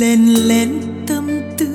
len lén tâm tư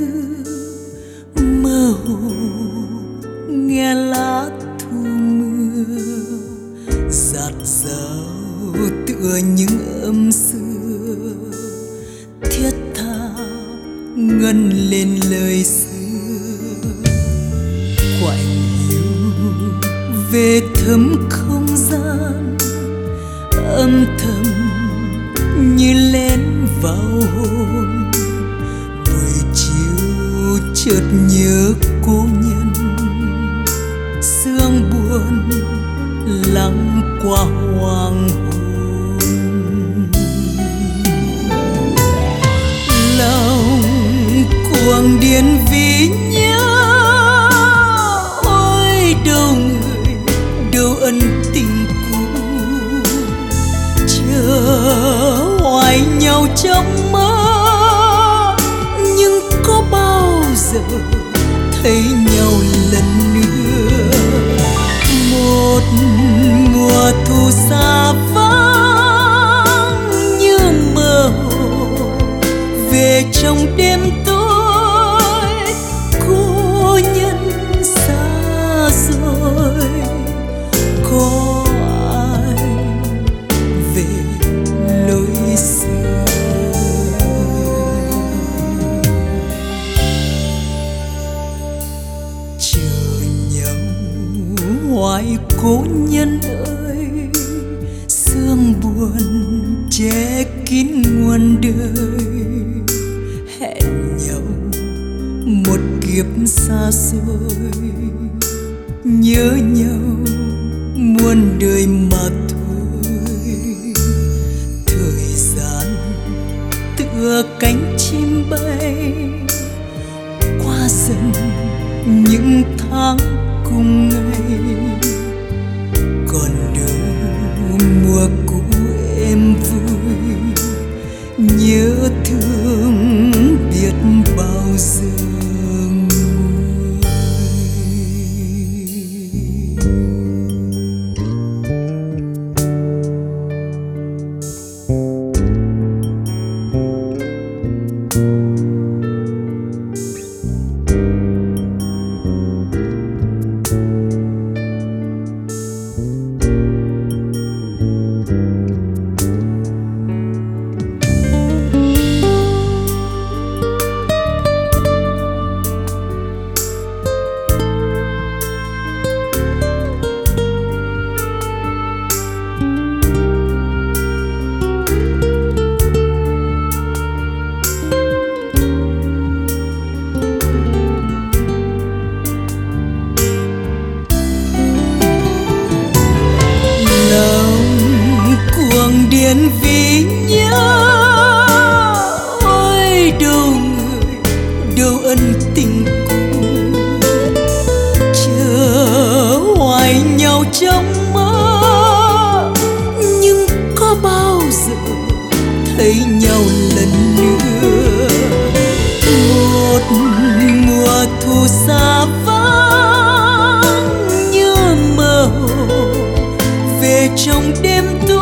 mơ hồ nghe lá thu mưa dạt dào tựa những âm xưa thiết tha ngân lên lời xưa quạnh hiu về thấm không gian âm thầm như lén vào hồn buổi chiều chợt nhớ cô nhân sương buồn lắng qua hoàng hôn lòng cuồng điên vì nhớ ôi đâu người đâu ân tình cũ chờ hoài nhau trong mơ nhưng có bao giờ thấy nhau lần nữa một mùa thu xa vắng như mơ hồ về trong đêm tối cô nhân xa rồi có ai về lối xưa chờ nhau hoài cố nhân ơi sương buồn che kín muôn đời hẹn nhau một kiếp xa xôi nhớ nhau muôn đời mà thôi thời gian tựa cánh chim bay qua dần những tháng cùng ngày còn đâu mùa cũ em vui nhớ thương biết bao giờ điên vì nhớ ôi đâu người đâu ân tình cũ chờ hoài nhau trong mơ nhưng có bao giờ thấy nhau lần nữa một mùa thu xa vắng như mơ hồ về trong đêm tối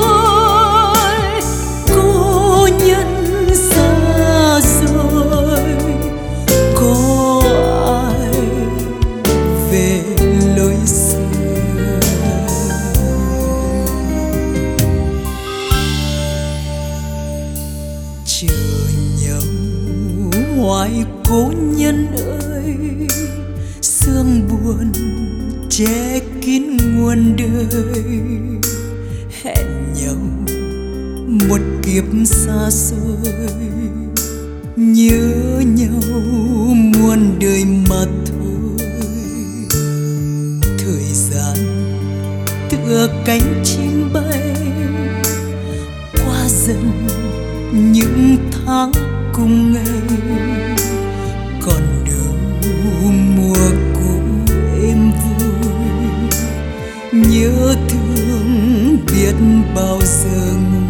chờ nhau hoài cố nhân ơi sương buồn che kín muôn đời hẹn nhau một kiếp xa xôi nhớ nhau muôn đời mà thôi thời gian tựa cánh chim bay qua dần những tháng cùng ngày còn đâu mùa cũ em vui nhớ thương biết bao giờ